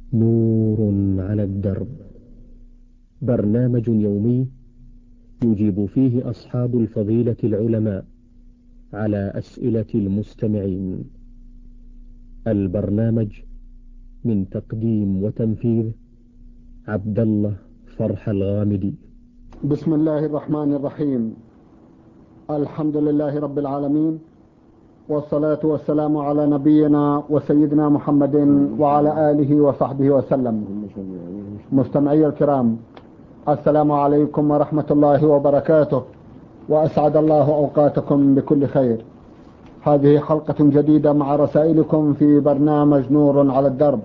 نور على الدرب، برنامج يومي يجيب فيه أصحاب الفضيلة العلماء على أسئلة المستمعين. البرنامج من تقديم وتنفيذ عبد الله فرح الغامدي. بسم الله الرحمن الرحيم. الحمد لله رب العالمين، والصلاة والسلام على نبينا وسيدنا محمد وعلى آله وصحبه وسلم. مستمعي الكرام، السلام عليكم ورحمة الله وبركاته، وأسعد الله أوقاتكم بكل خير. هذه حلقة جديدة مع رسائلكم في برنامج نور على الدرب.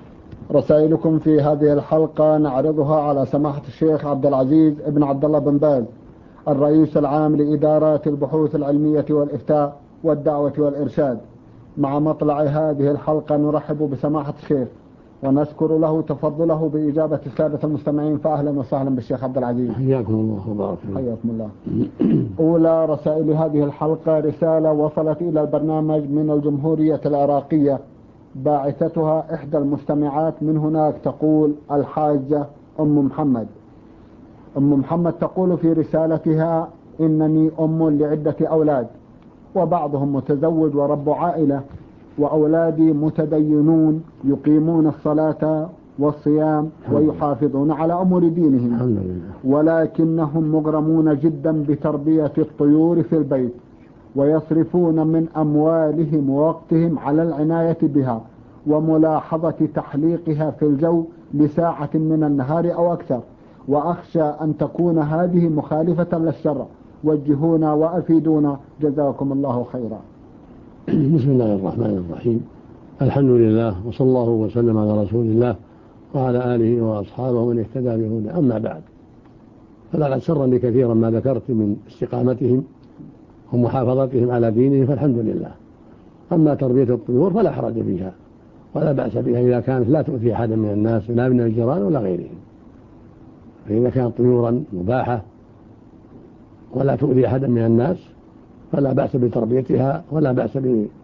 رسائلكم في هذه الحلقة نعرضها على سماحة الشيخ عبد العزيز ابن عبد الله بن باز، الرئيس العام لإدارات البحوث العلمية والإفتاء والدعوة والإرشاد. مع مطلع هذه الحلقة نرحب بسماحة الشيخ ونشكر له تفضله بإجابة السادة المستمعين، فأهلا وسهلا بالشيخ عبد العزيز. حياكم الله وبارك فيكم. حياكم الله. أولى رسائل هذه الحلقة رسالة وصلت إلى البرنامج من الجمهورية العراقية، باعثتها إحدى المستمعات من هناك، تقول الحاجة أم محمد. أم محمد تقول في رسالتها: إنني أم لعدة أولاد، وبعضهم متزوج ورب عائلة، وأولادي متدينون يقيمون الصلاة والصيام ويحافظون على أمور دينهم، ولكنهم مغرمون جدا بتربية الطيور في البيت، ويصرفون من أموالهم ووقتهم على العناية بها وملاحظة تحليقها في الجو لساعة من النهار أو أكثر، وأخشى أن تكون هذه مخالفة للشرع. وجهونا وأفيدونا جزاكم الله خيرا. بسم الله الرحمن الرحيم. الحمد لله، وصلى الله وسلم على رسول الله وعلى آله وأصحابه من اهتدى بهداه. أما بعد، فلقد سرني كثيرا ما ذكرت من استقامتهم ومحافظتهم على دينهم، فالحمد لله. أما تربية الطيور فلا حرج فيها ولا بأس بها إذا كانت لا تؤذي أحدا من الناس، لا من الجيران ولا غيرهم. فإذا كانت طيورا مباحة ولا تؤذي أحدا من الناس فلا بأس بتربيتها، ولا بأس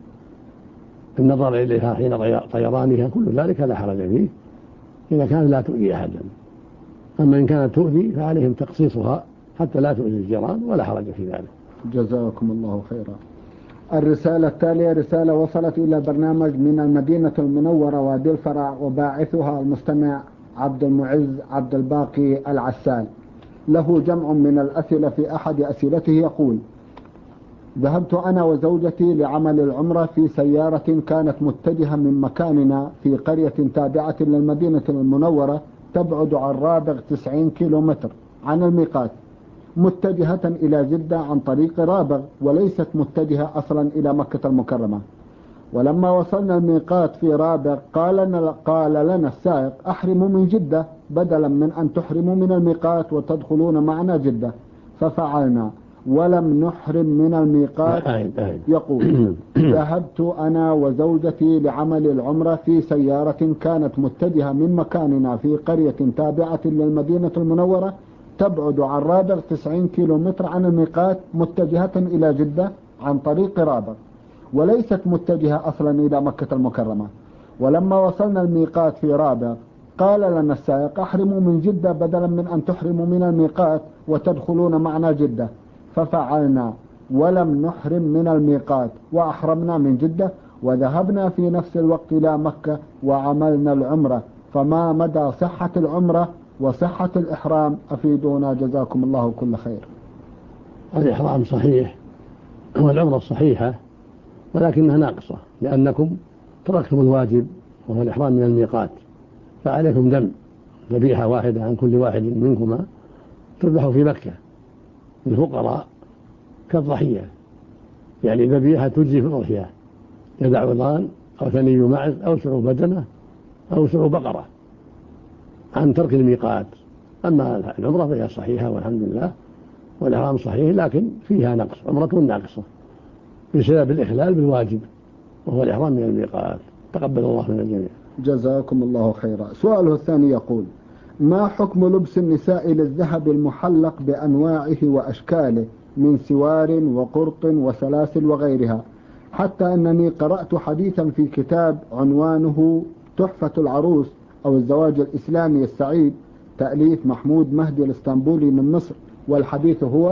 بالنظر إليها حين طيرانها، كل ذلك لا حرج فيه إذا كانت لا تؤذي أحدا. أما إن كانت تؤذي فعليهم تقصيصها حتى لا تؤذي الجيران، ولا حرج في ذلك. جزاكم الله خيرا. الرسالة التالية رسالة وصلت إلى برنامج من المدينة المنورة وادي الفرع، وباعثها المستمع عبد المعز عبد الباقي العسال. له جمع من الأسئلة. في أحد أسئلته يقول: ذهبت أنا وزوجتي لعمل العمرة في سيارة كانت متجهة من مكاننا في قرية تابعة للمدينة المنورة تبعد عن رابغ 90 كيلومتر عن الميقات، متجهة إلى جدة عن طريق رابغ، وليست متجهة أصلا إلى مكة المكرمة. ولما وصلنا الميقات في رابغ قال لنا السائق: أحرموا من جدة بدلا من أن تحرموا من الميقات وتدخلون معنا جدة. ففعلنا ولم نحرم من الميقات. يقول: ذهبت أنا وزوجتي لعمل العمرة في سيارة كانت متجهة من مكاننا في قرية تابعة للمدينة المنورة تبعد عن رابغ 90 كيلومتر عن الميقات، متجهة إلى جدة عن طريق رابغ، وليست متجهة أصلا إلى مكة المكرمة. ولما وصلنا الميقات في رابغ قال لنا السائق: أحرموا من جدة بدلا من أن تحرموا من الميقات وتدخلون معنا جدة. ففعلنا ولم نحرم من الميقات وأحرمنا من جدة، وذهبنا في نفس الوقت إلى مكة وعملنا العمرة. فما مدى صحة العمرة وصحة الإحرام؟ أفيدونا جزاكم الله كل خير. الإحرام صحيح والعمرة صحيحة، ولكنها ناقصة لأنكم تركتم الواجب وهو الإحرام من الميقات، فعليكم دم ذبيحة واحدة عن كل واحد منكما تذبح في مكة للفقراء كالضحية، يعني ذبيحة تجزي في الأضحية، يدع عظام أو ثني معز أو سعو بدنة أو سعو بقرة عن ترك الميقات. أما العمرة فهي صحيحة والحمد لله، والإحرام صحيح، لكن فيها نقص، عمرة ناقصة بسبب الإخلال بالواجب وهو الإحرام من الميقات. تقبل الله من الجميع. جزاكم الله خيرا. سؤاله الثاني يقول: ما حكم لبس النساء للذهب المحلق بأنواعه وأشكاله من سوار وقرط وسلاسل وغيرها، حتى أنني قرأت حديثا في كتاب عنوانه تحفة العروس أو الزواج الإسلامي السعيد، تأليف محمود مهدي الإسطنبولي من مصر. والحديث هو: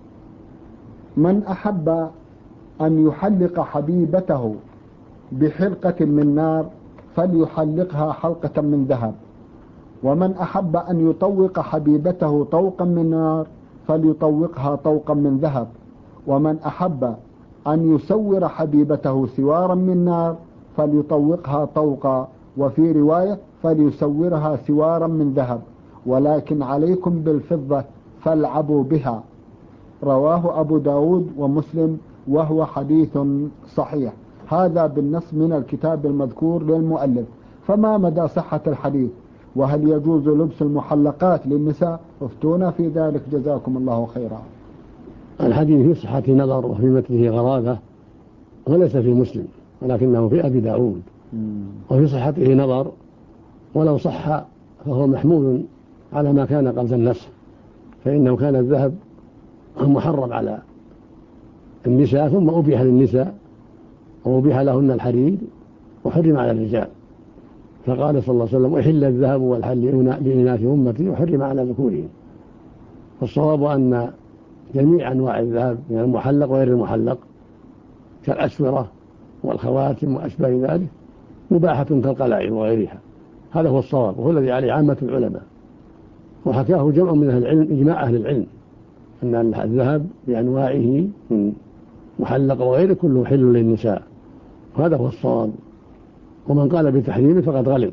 من أحب أن يحلق حبيبته بحلقة من نار فليحلقها حلقة من ذهب، ومن أحب أن يطوق حبيبته طوقا من نار فليطوقها طوقا من ذهب، ومن أحب أن يسور حبيبته سوارا من نار فليطوقها طوقا، وفي رواية فليسورها سوارا من ذهب، ولكن عليكم بالفضة فالعبوا بها. رواه أبو داود ومسلم، وهو حديث صحيح. هذا بالنص من الكتاب المذكور للمؤلف. فما مدى صحة الحديث؟ وهل يجوز لبس المحلقات للنساء؟ افتونا في ذلك جزاكم الله خيرا. الحديث في صحة نظر وفي متنه غرابة، وليس في مسلم ولكنه في أبي داود، وفي صحته نظر، ولو صح فهو محمول على ما كان قبل النسخ، فإنه كان الذهب محرم على النساء ثم أبيح للنساء وأبيح لهن الحرير وحرم على الرجال، فقال صلى الله عليه وسلم: أحل الذهب والحرير لإناث أمتي وحرم على ذكورهم. والصواب أن جميع أنواع الذهب من المحلق وغير المحلق كالأسورة والخواتم وأشباه ذلك مباحة كالقلائد وغيرها. هذا هو الصواب، وهو الذي عليه عامة العلماء، وحكاه جمع من أهل العلم إجماع أهل العلم أن الذهب بأنواعه من محلق وغيره كله حل للنساء، وهذا هو الصواب، ومن قال بتحريمه فقد غلط.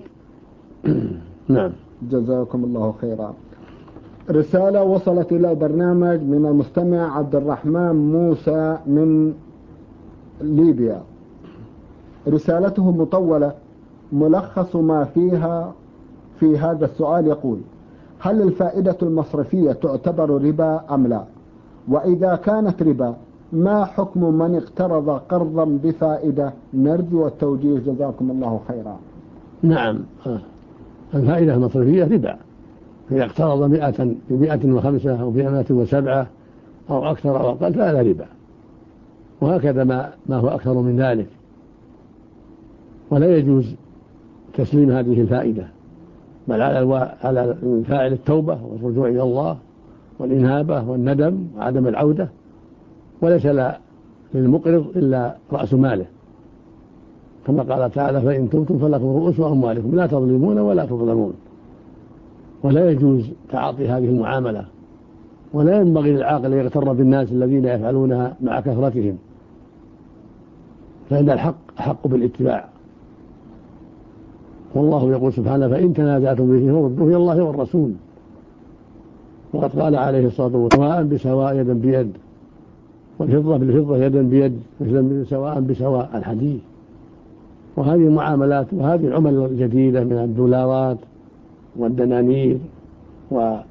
نعم. جزاكم الله خيرا. رسالة وصلت إلى البرنامج من المستمع عبد الرحمن موسى من ليبيا. رسالته مطولة، ملخص ما فيها في هذا السؤال يقول: هل الفائدة المصرفية تعتبر ربا أم لا؟ وإذا كانت ربا ما حكم من اقترض قرضا بفائدة؟ نرجو التوجيه جزاكم الله خيرا. نعم، الفائدة المصرفية ربا، إذا اقترض 105 أو 107 أو أكثر أو أقل فهذا ربا، وهكذا ما هو أكثر من ذلك، ولا يجوز تسليم هذه الفائدة، بل على الفاعل التوبة والرجوع إلى الله والإنابة والندم وعدم العودة، وليس للمقرض إلا رأس ماله، كما قال تعالى: فإن تبتم فلكم رؤوس أموالكم لا تظلمون ولا تظلمون. ولا يجوز تعاطي هذه المعاملة، ولا ينبغي للعاقل أن يغتر بالناس الذين يفعلونها مع كثرتهم، فإن الحق أحق بالاتباع، والله يقول سبحانه: فإن تنازعتم به فردوه إلى الله والرسول. وقد قال عليه الصلاة والسلام: سواء بسواء يدا بيد، والفضة بالفضة يدا بيد، مثل سواء بسواء الحديث. وهذه المعاملات وهذه العمل الجديدة من الدولارات والدنانير وغيرها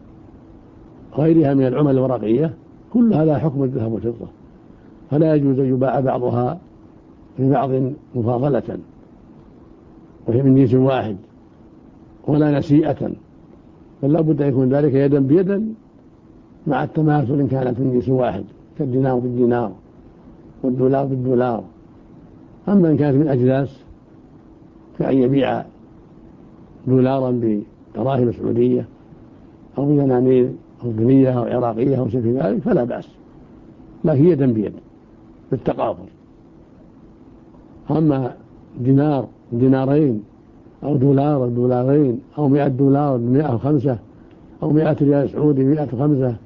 من العمل الورقية كل هذا حكم الذهب والفضة، فلا يجوز أن يباع بعضها ببعض مفاضلة وهي من جنس واحد، ولا نسيئة، بل لا بد أن يكون ذلك يدا بيدا مع التماثل إن كانت من جنس واحد، كالدينار بالدينار والدولار بالدولار. أما إن كانت من أجناس كأن يبيع دولارا بدراهم سعودية أو بدنانير أردنية أو عراقية أو شيء ذلك فلا بأس، لكن يدا بيد بالتقابل. أما دينار دينارين أو دولار دولارين أو 100 دولار 105 أو 100 ريال سعودي 105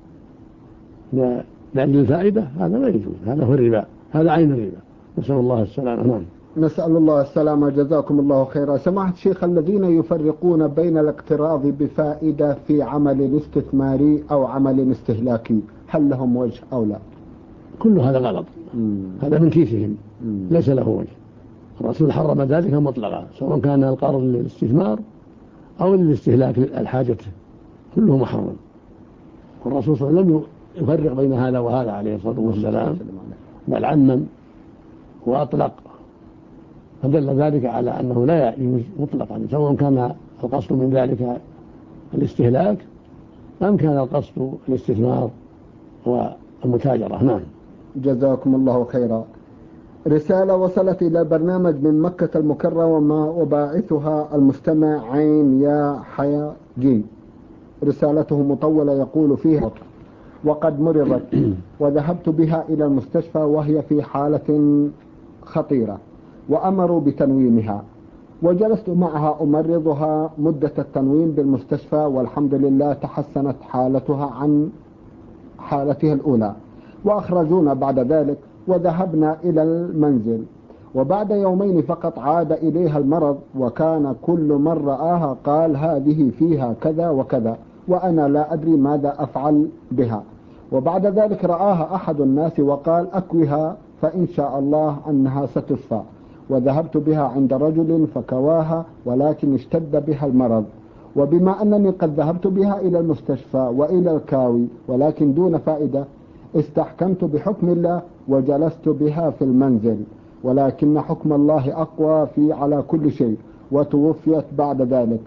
لأجل الفائدة، هذا لا يجوز، هذا هو الربا، هذا عين الربا، نسأل الله السلامة. نعم. نسأل الله السلامة جزاكم الله خيرا. سماحة الشيخ، الذين يفرقون بين الاقتراض بفائدة في عمل استثماري أو عمل استهلاكي، هل لهم وجه أو لا؟ كل هذا غلط، هذا من كيسهم، ليس له وجه. الرسول حرم ذلك مطلقا، سواء كان القرض للاستثمار أو للاستهلاك الحاجة، كله محرم. والرسول صلى الله عليه وسلم لم يفرق بين هذا وهذا عليه الصلاة والسلام، بل عمم وأطلق، فدل ذلك على أنه لا يجوز مطلقا، سواء كان القصد من ذلك الاستهلاك أم كان القصد الاستثمار والمتاجرة. نعم. جزاكم الله خيرا. رسالة وصلت إلى البرنامج من مكة المكرمة وباعثها المستمع عين يا حيا جيم. رسالته مطولة يقول فيها: وقد مرضت وذهبت بها إلى المستشفى وهي في حالة خطيرة وأمروا بتنويمها، وجلست معها أمرضها مدة التنويم بالمستشفى، والحمد لله تحسنت حالتها عن حالتها الأولى، وأخرجونا بعد ذلك وذهبنا إلى المنزل. وبعد يومين فقط عاد إليها المرض، وكان كل من رآها قال هذه فيها كذا وكذا، وأنا لا أدري ماذا أفعل بها. وبعد ذلك رآها أحد الناس وقال أكوها فإن شاء الله أنها ستشفى، وذهبت بها عند رجل فكواها، ولكن اشتد بها المرض. وبما أنني قد ذهبت بها إلى المستشفى وإلى الكاوي ولكن دون فائدة، استحكمت بحكم الله وجلست بها في المنزل، ولكن حكم الله أقوى في على كل شيء، وتوفيت بعد ذلك.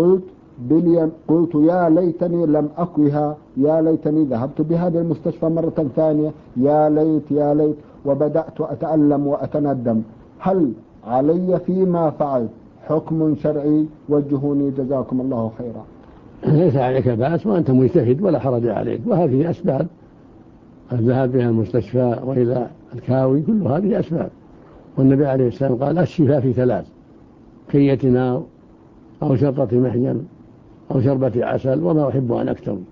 قلت يا ليتني لم أكوها، يا ليتني ذهبت بها للمستشفى مرة ثانية، يا ليت يا ليت، وبدأت أتألم وأتندم. هل علي فيما فعلت حكم شرعي؟ وجهوني جزاكم الله خيرا. ليس عليك بأس وأنت مجتهد ولا حرج عليك، وهذه أسباب الذهاب بها المستشفى وإلى الكاوي، كل هذه أسباب. والنبي عليه السلام قال الشفاء في ثلاث: كية نار أو شرطة محجم أو شربة عسل وما أحب أن أكتوي.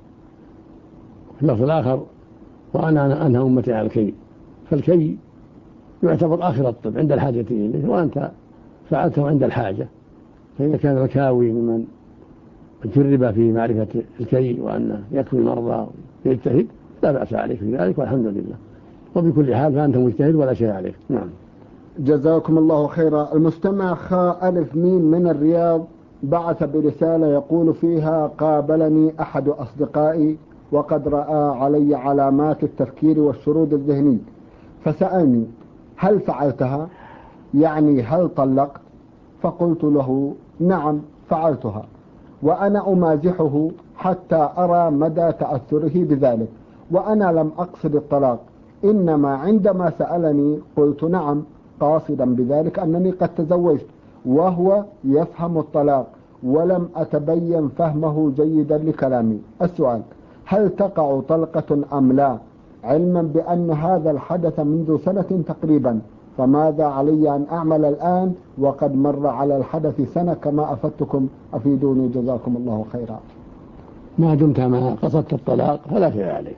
في اللفظ الآخر: وأنا أنهى أمتي على الكي. فالكي يعتبر آخر الطب عند الحاجة إليه، وأنت فعلته عند الحاجة. فإذا كان الكاوي ممن جرب في معرفة الكي وأنه يكفي المرضى ويجتهد، لا بأس عليك في ذلك والحمد لله. وبكل حال فأنت مجتهد ولا شيء عليك. نعم. جزاكم الله خيرا. المستمع خاء ألف ميم من الرياض بعث برسالة يقول فيها: قابلني أحد أصدقائي وقد رأى علي علامات التفكير والشرود الذهني، فسألني هل فعلتها؟ يعني هل طلقت؟ فقلت له نعم فعلتها، وأنا أمازحه حتى أرى مدى تأثره بذلك، وأنا لم أقصد الطلاق، إنما عندما سألني قلت نعم، قاصدا بذلك أنني قد تزوجت، وهو يفهم الطلاق ولم أتبين فهمه جيدا لكلامي. السؤال: هل تقع طلقة أم لا، علما بأن هذا الحدث منذ سنة تقريبا؟ فماذا علي أن أعمل الآن وقد مر على الحدث سنة كما أفدتكم؟ أفيدوني جزاكم الله خيرا. ما دمت ما قصدت الطلاق فلا شيء عليك.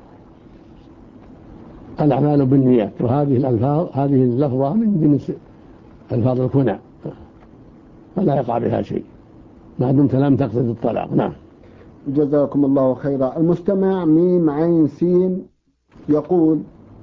الأعمال بالنيات، وهذه الألفاظ هذه اللفظة من جنس ألفاظ الكنى، فلا يقع بها شيء ما دمت لم تقصد الطلاق. نعم. جزاكم الله خيرا. المستمع ميم عين سين يقول: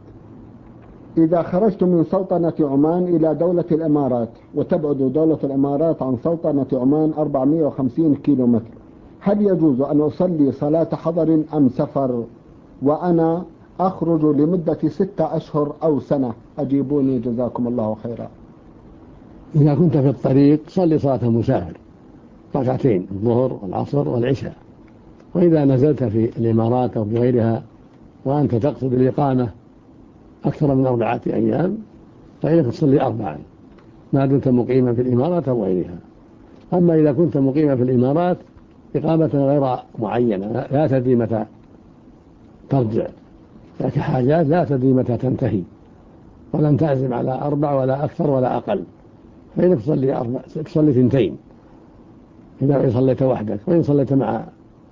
إذا خرجت من سلطنة عمان إلى دولة الإمارات، وتبعد دولة الإمارات عن سلطنة عمان 450 كيلومتر، هل يجوز أن أصلي صلاة حضر أم سفر، وأنا أخرج لمدة 6 أشهر أو سنة؟ أجيبوني جزاكم الله خيرا. إذا كنت في الطريق صلي صلاة المسافر ركعتين، الظهر والعصر والعشاء. وإذا نزلت في الإمارات أو في غيرها وأنت تقصد الإقامة أكثر من 4 أيام فإنك تصلي 4 ما دمت مقيما في الإمارات أو غيرها. أما إذا كنت مقيما في الإمارات إقامة غير معينة لا تدري متى ترجع، لك حاجات لا تدري متى تنتهي، ولم تعزم على 4 ولا أكثر ولا أقل، فإنك تصلي 2 إذا صليت وحدك، وإن صليت مع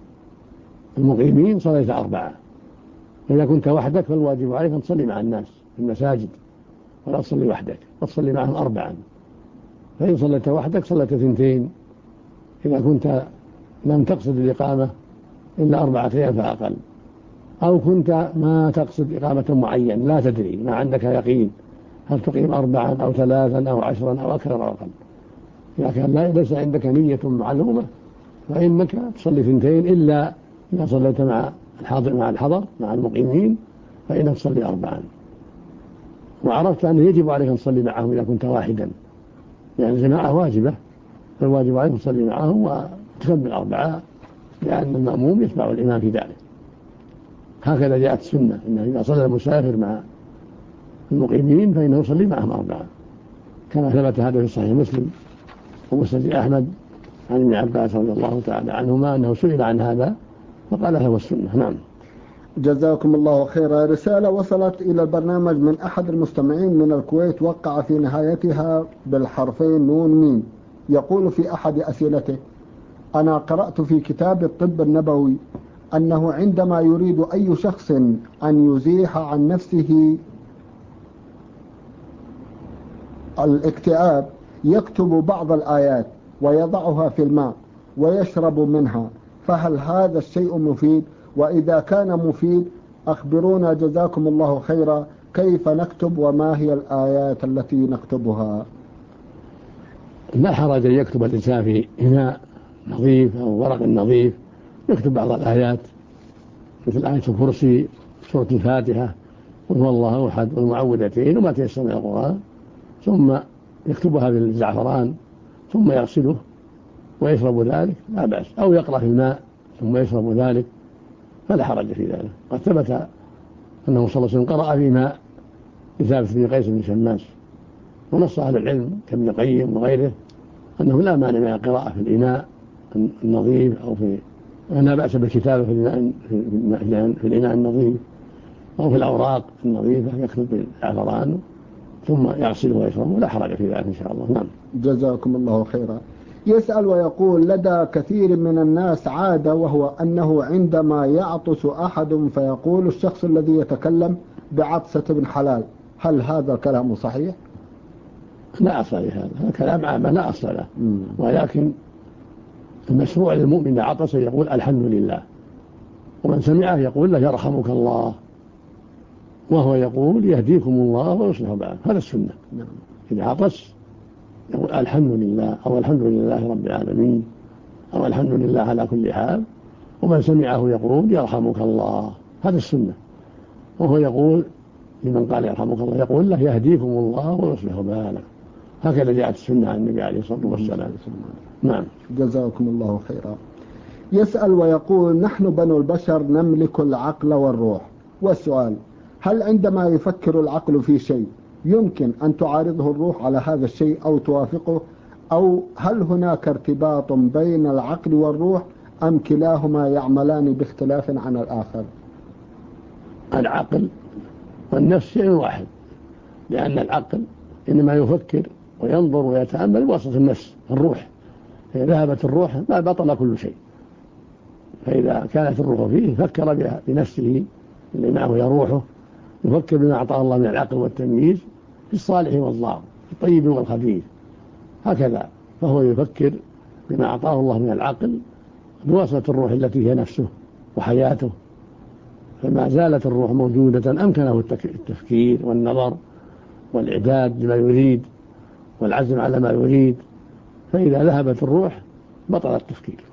المقيمين صليت 4. إذا كنت وحدك فالواجب عليك أن تصلي مع الناس في المساجد، ولا تصلي وحدك، وتصلي معهم 4. فإن صليت وحدك صليت 2. إذا كنت لم تقصد الإقامة إلا 4 أيام فأقل، أو كنت ما تقصد إقامة معين لا تدري، ما عندك يقين هل تقيم 4 أو 3 أو 10 أو أكثر أو أقل. إذا كان ليس عندك نية معلومة فإنك تصلي 2، إلا إذا صليت مع الحضر مع المقيمين فإنك تصلي 4. وعرفت أنه يجب عليك أن تصلي معهم إذا كنت واحدا، يعني الجماعة واجبة، فالواجب عليك أن تصلي معهم وتكمل 4، لأن المأموم يتبع الإمام في ذلك. هكذا جاءت السنة، إنه إذا صلى المسافر مع المقيمين فإنه يصلي معهم 4 كما ثبت هذا في صحيح مسلم ومسند أحمد عن ابن عباس رضي الله تعالى عنهما أنه سئل عن هذا فقال هذا هو السنة. نعم. جزاكم الله خيرا. رسالة وصلت إلى البرنامج من أحد المستمعين من الكويت، وقع في نهايتها بالحرفين نون ميم. يقول في أحد أسئلته: أنا قرأت في كتاب الطب النبوي أنه عندما يريد أي شخص أن يزيح عن نفسه الاكتئاب يكتب بعض الآيات ويضعها في الماء ويشرب منها، فهل هذا الشيء مفيد؟ وإذا كان مفيد أخبرونا جزاكم الله خيرا كيف نكتب وما هي الآيات التي نكتبها؟ لا حرج أن يكتب الإنسان في إناء نظيف أو ورق نظيف، يكتب بعض الآيات مثل آية الكرسي، سورة الفاتحة، قل هو الله أحد، والمعوذتين، وما تيسر من القرآن، ثم يكتبها بالزعفران ثم يغسله ويشرب ذلك لا بأس، أو يقرأ في الماء ثم يشرب ذلك فلا حرج في ذلك. قد ثبت أنه صلى الله عليه وسلم قرأ في ماء لثابت بن قيس بن شماس، ونص أهل العلم كابن القيم وغيره أنه لا مانع من القراءة في الإناء النظيف أو لا بأس بالكتابة في الإناء النظيف أو في الأوراق النظيفة، يكتب بالزعفران ثم يغسله ويشربه لا حرج في ذلك إن شاء الله. نعم. جزاكم الله خيرا. يسأل ويقول: لدى كثير من الناس عادة، وهو أنه عندما يعطس أحد فيقول الشخص الذي يتكلم بعطسة ابن حلال، هل هذا الكلام صحيح؟ لا أصل لهذا، هذا كلام عام لا أصل له، ولكن المشروع للمؤمن عطس يقول الحمد لله، ومن سمعه يقول له يرحمك الله، وهو يقول يهديكم الله ويصلح بالكم، هذا السنة. إذا عطس يقول الحمد لله أو الحمد لله رب العالمين أو الحمد لله على كل حال، ومن سمعه يقول يرحمك الله، هذا السنة. وهو يقول لمن قال يرحمك الله يقول له يهديكم الله ويصلح بالكم، هكذا جاءت السنة عن النبي عليه الصلاة والسلام. نعم. جزاكم الله خيرا. يسأل ويقول: نحن بنو البشر نملك العقل والروح، والسؤال: هل عندما يفكر العقل في شيء يمكن أن تعارضه الروح على هذا الشيء أو توافقه، أو هل هناك ارتباط بين العقل والروح أم كلاهما يعملان باختلاف عن الآخر؟ العقل والنفس شيء واحد، لأن العقل إنما يفكر وينظر ويتأمل بواسطة النفس الروح، إذا ذهبت الروح ما بطل كل شيء، فإذا كانت الروح فيه فكر بنفسه اللي معه يروحه، يفكر بما أعطاه الله من العقل والتمييز في الصالح والضار، في الطيب والخبيث، هكذا، فهو يفكر بما أعطاه الله من العقل بواسطة الروح التي هي نفسه وحياته، فما زالت الروح موجودة أمكنه التفكير والنظر والإعداد لما يريد والعزم على ما يريد، فإذا ذهبت الروح بطل التفكير.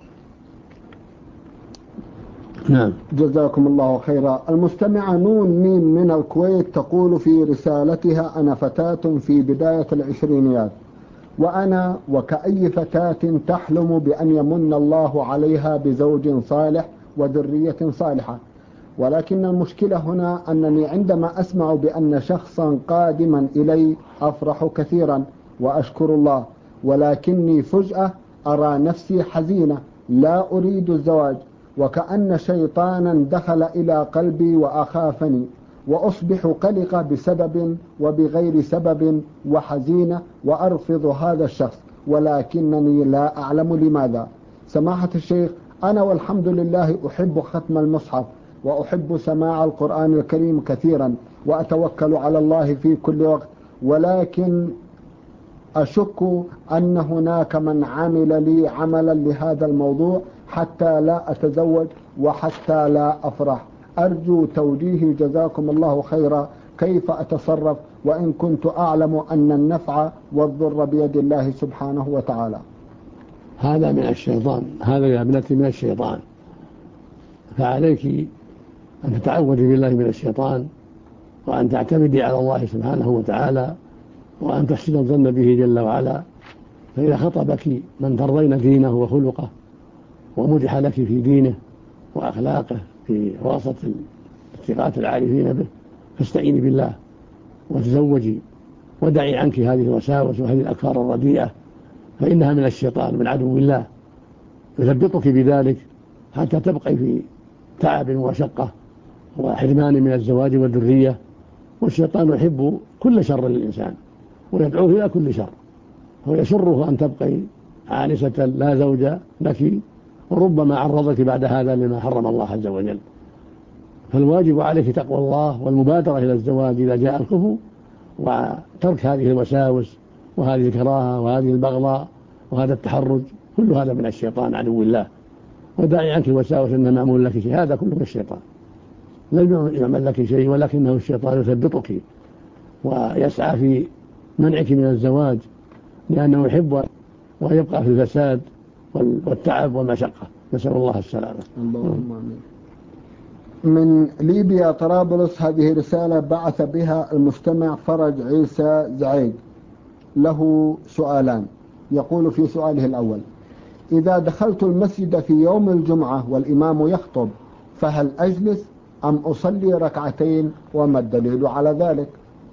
نعم. جزاكم الله خيرا. المستمعة نون ميم من الكويت تقول في رسالتها: أنا فتاة في بداية العشرينيات، وأنا وكأي فتاة تحلم بأن يمن الله عليها بزوج صالح وذرية صالحة، ولكن المشكلة هنا أنني عندما أسمع بأن شخصا قادما إلي أفرح كثيرا وأشكر الله، ولكني فجأة أرى نفسي حزينة لا أريد الزواج، وكأن شيطانا دخل إلى قلبي وأخافني، وأصبح قلقة بسبب وبغير سبب وحزينة وأرفض هذا الشخص، ولكنني لا أعلم لماذا. سماحة الشيخ، أنا والحمد لله أحب ختم المصحف وأحب سماع القرآن الكريم كثيرا وأتوكل على الله في كل وقت، ولكن أشك أن هناك من عمل لي عملا لهذا الموضوع حتى لا أتزوج وحتى لا أفرح. أرجو توجيهي جزاكم الله خيرا، كيف أتصرف وإن كنت أعلم أن النفع والضر بيد الله سبحانه وتعالى؟ هذا من الشيطان، هذا يا ابنتي من الشيطان، فعليك أن تتعوذي بالله من الشيطان، وأن تعتمدي على الله سبحانه وتعالى، وأن تحسن الظن به جل وعلا، فإذا خطبك من ترضين دينه وخلقه ومدح لك في دينه وأخلاقه في وسط الثقات العارفين به، فاستعيني بالله وتزوجي ودعي عنك هذه الوساوس وهذه الأفكار الرديئة، فإنها من الشيطان من عدو الله، يثبطك بذلك حتى تبقي في تعب وشقة وحرمان من الزواج والذرية. والشيطان يحب كل شر للإنسان ويدعوه إلى كل شر، ويسره أن تبقي عانسة لا زوج لك، وربما عرضك بعد هذا لما حرم الله عز وجل. فالواجب عليك تقوى الله والمبادرة إلى الزواج إذا جاء الكفو، وترك هذه الوساوس وهذه الكراهة وهذه البغضاء وهذا التحرج، كل هذا من الشيطان عدو الله. وداعي عنك الوساوس أنه معمول لك شيء، هذا كله من الشيطان، لم يعمل لك شيء، ولكنه الشيطان يثبطك ويسعى في منعك من الزواج، لأنه يحب ويبقى في الفساد والتعب والمشقة، نسأل الله السلامة. اللهم آمين. من ليبيا طرابلس، هذه رسالة بعث بها المستمع فرج عيسى زعيد، له سؤالان. يقول في سؤاله الأول: إذا دخلت المسجد في يوم الجمعة والإمام يخطب فهل أجلس أم أصلي ركعتين، وما الدليل على ذلك؟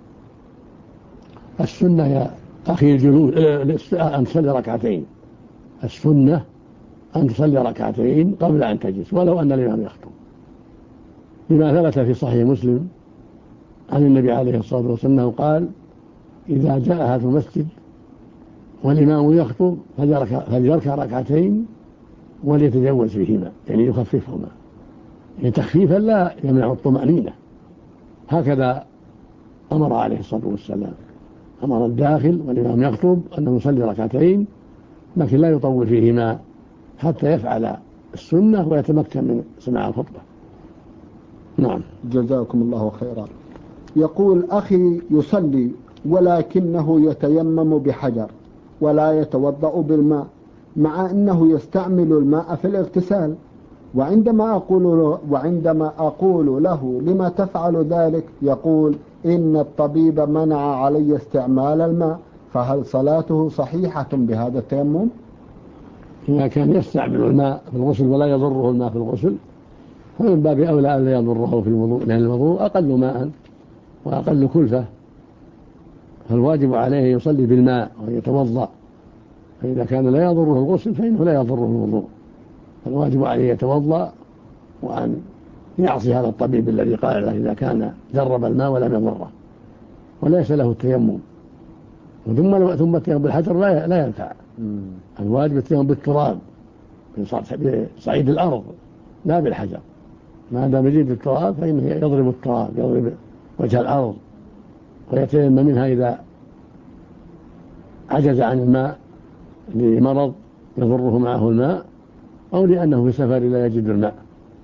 السنة يا أخي الجلوس أن تصلي ركعتين، السنة أن تصلي ركعتين قبل أن تجلس ولو أن الإمام يخطب، لما ثبت في صحيح مسلم عن النبي عليه الصلاة والسلام قال: إذا جاء هذا المسجد والإمام يخطب فليركع ركعتين وليتجوز فيهما، يعني يخففهما، يعني تخفيفا لا يمنع الطمأنينة. هكذا أمر عليه الصلاة والسلام، أمر الداخل والإمام يخطب أنه يصلي ركعتين، لكن لا يطول فيهما حتى يفعل السنة ويتمكن من سماع الخطبة. نعم. جزاكم الله خيرا. يقول: أخي يصلي ولكنه يتيمم بحجر ولا يتوضأ بالماء، مع أنه يستعمل الماء في الاغتسال، وعندما أقول له لما تفعل ذلك يقول: إن الطبيب منع علي استعمال الماء، فهل صلاته صحيحة بهذا التيمم؟ إذا كان يستعمل الماء في الغسل ولا يضره الماء في الغسل، فمن باب أولى أن لا يضره في الوضوء، لأن الوضوء أقل ماء وأقل كلفة، فالواجب عليه يصلي بالماء ويتوضأ، فإذا كان لا يضره الغسل فإنه لا يضره الوضوء، فالواجب عليه يتوضأ وأن يعصي هذا الطبيب الذي قال له إذا كان جرب الماء ولم يضره، وليس له التيمم. ثم التيمم بالحجر لا ينفع، الواجب التيمم بالتراب بصعيد الأرض لا بالحجر، ما دام يجيب التراب فإنه يضرب التراب، يضرب وجه الأرض ويتيمم منها إذا عجز عن الماء لمرض يضره معه الماء، أو لأنه في سفر لا يجد الماء.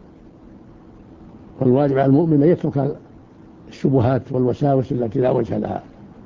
والواجب على المؤمن أن يترك الشبهات والوساوس التي لا وجه لها،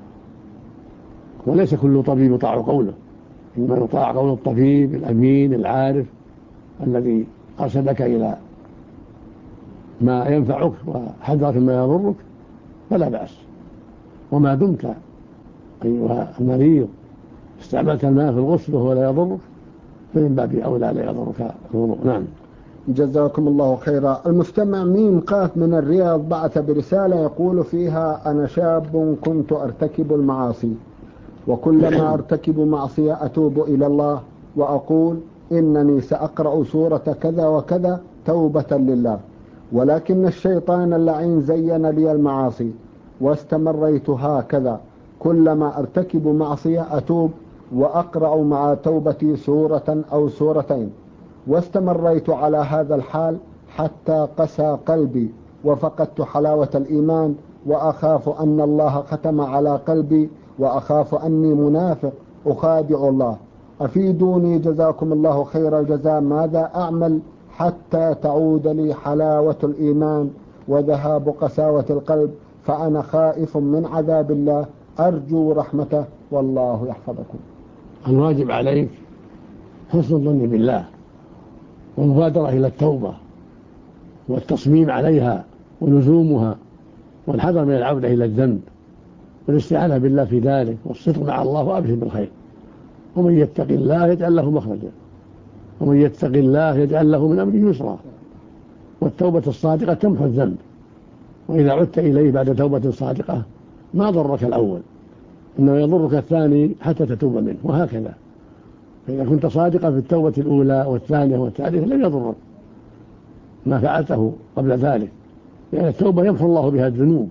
وليس كل طبيب يطاع قوله، إنما يطاع قول الطبيب الأمين العارف الذي أرشدك إلى ما ينفعك وحذرك ما يضرك، فلا بأس. وما دمت أيها المريض استعملت الماء في الغسل وهو لا يضرك، فمن باب أولى لا يضرك الوضوء. نعم. جزاكم الله خيرا. المستمع ميم قاف من الرياض بعث برسالة يقول فيها: أنا شاب كنت أرتكب المعاصي، وكلما أرتكب معصية أتوب إلى الله وأقول إنني سأقرأ سورة كذا وكذا توبة لله، ولكن الشيطان اللعين زين لي المعاصي، واستمريت هكذا كلما أرتكب معصية أتوب وأقرأ مع توبتي سورة أو سورتين، واستمريت على هذا الحال حتى قسى قلبي وفقدت حلاوة الإيمان، وأخاف أن الله ختم على قلبي، وأخاف أني منافق أخادع الله. أفيدوني جزاكم الله خير الجزاء، ماذا أعمل حتى تعود لي حلاوة الإيمان وذهاب قساوة القلب، فأنا خائف من عذاب الله أرجو رحمته، والله يحفظكم. الواجب عليك حسن الظن بالله والمبادرة إلى التوبة والتصميم عليها ولزومها، والحذر من العودة إلى الذنب والاستعانة بالله في ذلك، والصدق مع الله وأبشر بالخير. ومن يتق الله يجعل له مخرجا، ومن يتق الله يجعل له من أمره يسرا. والتوبة الصادقة تمحو الذنب، وإذا عدت إليه بعد توبة صادقة ما ضرك الأول، إنما يضرك الثاني حتى تتوب منه، وهكذا. فإذا كنت صادقا في التوبة الأولى والثانية والثالثة لم يضرك ما فعلته قبل ذلك، لأن التوبة يمحو الله بها الذنوب.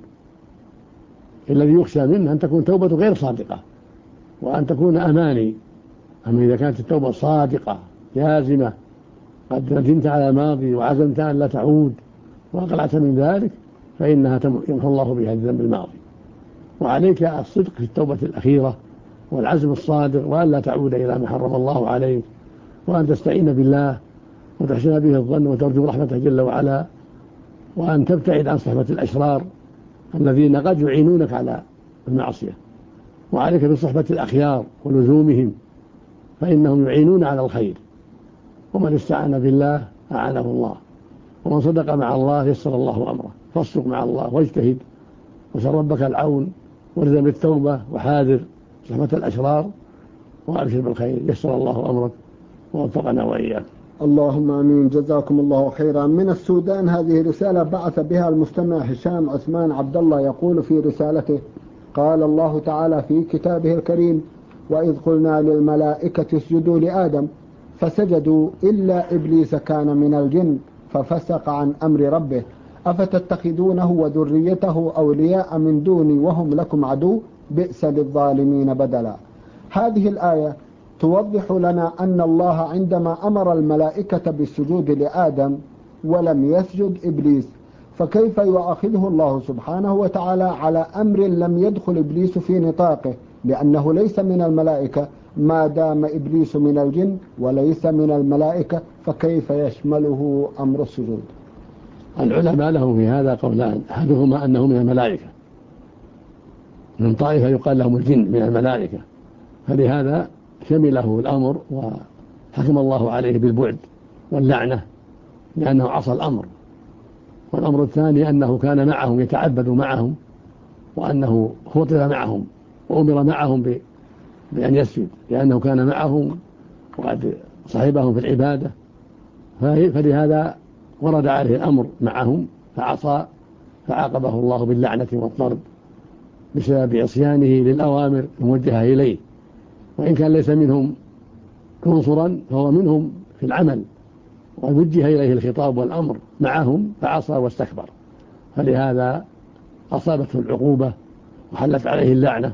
الذي يخشى منه أن تكون توبة غير صادقة وأن تكون أماني. أما إذا كانت التوبة صادقة جازمة، قد ندمت على الماضي وعزمت أن لا تعود وأقلعت من ذلك، فإنها يمحو الله بها الذنب الماضي. وعليك الصدق في التوبة الأخيرة والعزم الصادق، وأن لا تعود إلى ما حرم الله عليك، وأن تستعين بالله وتحسن به الظن وترجو رحمته جل وعلا، وأن تبتعد عن صحبة الأشرار الذين قد يعينونك على المعصية. وعليك بصحبة الأخيار ولزومهم، فإنهم يعينون على الخير. ومن استعان بالله أعانه الله، ومن صدق مع الله يسر الله أمره. فاصدق مع الله واجتهد وسل ربك العون، والزم التوبة وحاذر صحبة الأشرار، وأبشر بالخير يسر الله أمرك ووفقنا وإياك. اللهم آمين. جزاكم الله خيرا. من السودان هذه رسالة بعث بها المستمع هشام عثمان عبد الله، يقول في رسالته: قال الله تعالى في كتابه الكريم: وإذ قلنا للملائكة اسجدوا لآدم فسجدوا إلا إبليس كان من الجن ففسق عن أمر ربه أفتتخذونه وذريته أولياء من دوني وهم لكم عدو بئس للظالمين بدلا. هذه الآية توضح لنا أن الله عندما أمر الملائكة بالسجود لآدم ولم يسجد إبليس، فكيف يؤاخذه الله سبحانه وتعالى على أمر لم يدخل إبليس في نطاقه، لأنه ليس من الملائكة ما دام إبليس من الجن وليس من الملائكة، فكيف يشمله أمر السجود؟ العلماء لهم في هذا قولان، أحدهما أنه من الملائكة، من طائفة يقال لهم الجن من الملائكة، فلهذا شمله الأمر وحكم الله عليه بالبعد واللعنة لأنه عصى الأمر. والأمر الثاني أنه كان معهم يتعبد معهم، وأنه خطب معهم وأمر معهم بأن يسجد، لأنه كان معهم وقد صحبهم في العبادة، فلهذا ورد عليه الأمر معهم فعصى، فعاقبه الله باللعنة والطرد بسبب عصيانه للأوامر الموجهة إليه. وإن كان ليس منهم منصرا فهو منهم في العمل، ووجه إليه الخطاب والأمر معهم فعصى واستكبر، فلهذا أصابته العقوبة وحلت عليه اللعنة،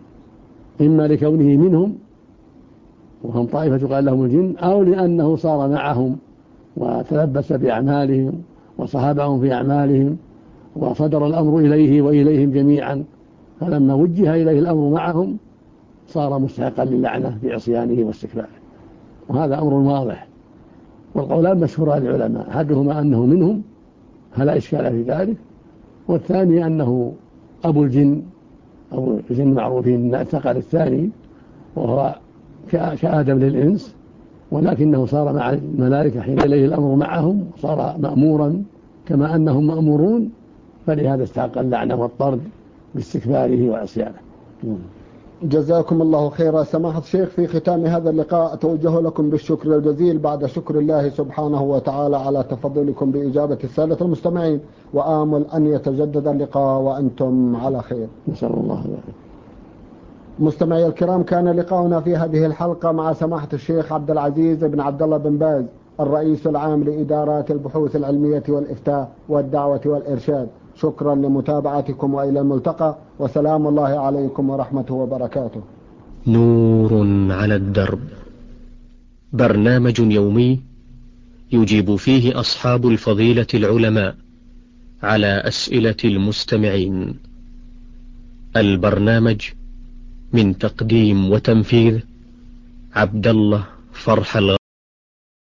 إما لكونه منهم وهم طائفة قال لهم الجن، أو لأنه صار معهم وتلبس بأعمالهم وصحابهم في أعمالهم وصدر الأمر إليه وإليهم جميعا، فلما وجه إليه الأمر معهم صار مستحقا للعنة بعصيانه واستكباره. وهذا أمر واضح. والقولان مشهوران للعلماء، أحدهما أنه منهم فلا إشكال في ذلك، والثاني أنه أبو الجن أو الجن معروفين انتقل الثاني وهو كآدم للإنس، ولكنه صار مع الملائكة حين إليه الأمر معهم، صار مأمورا كما أنهم مأمورون، فلهذا استحق اللعنة والطرد باستكباره وعصيانه. جزاكم الله خيرا. سماحة الشيخ، في ختام هذا اللقاء أتوجه لكم بالشكر الجزيل بعد شكر الله سبحانه وتعالى على تفضلكم بإجابة السادة المستمعين، وآمل أن يتجدد اللقاء وأنتم على خير. نسأل الله ذلك. مستمعي الكرام، كان لقاؤنا في هذه الحلقة مع سماحة الشيخ عبد العزيز بن عبد الله بن باز، الرئيس العام لإدارات البحوث العلمية والإفتاء والدعوة والإرشاد. شكرا لمتابعتكم، وإلى الملتقى، وسلام الله عليكم ورحمته وبركاته. نور على الدرب، برنامج يومي يجيب فيه أصحاب الفضيلة العلماء على أسئلة المستمعين. البرنامج من تقديم وتنفيذ عبد الله فرح الغامدي.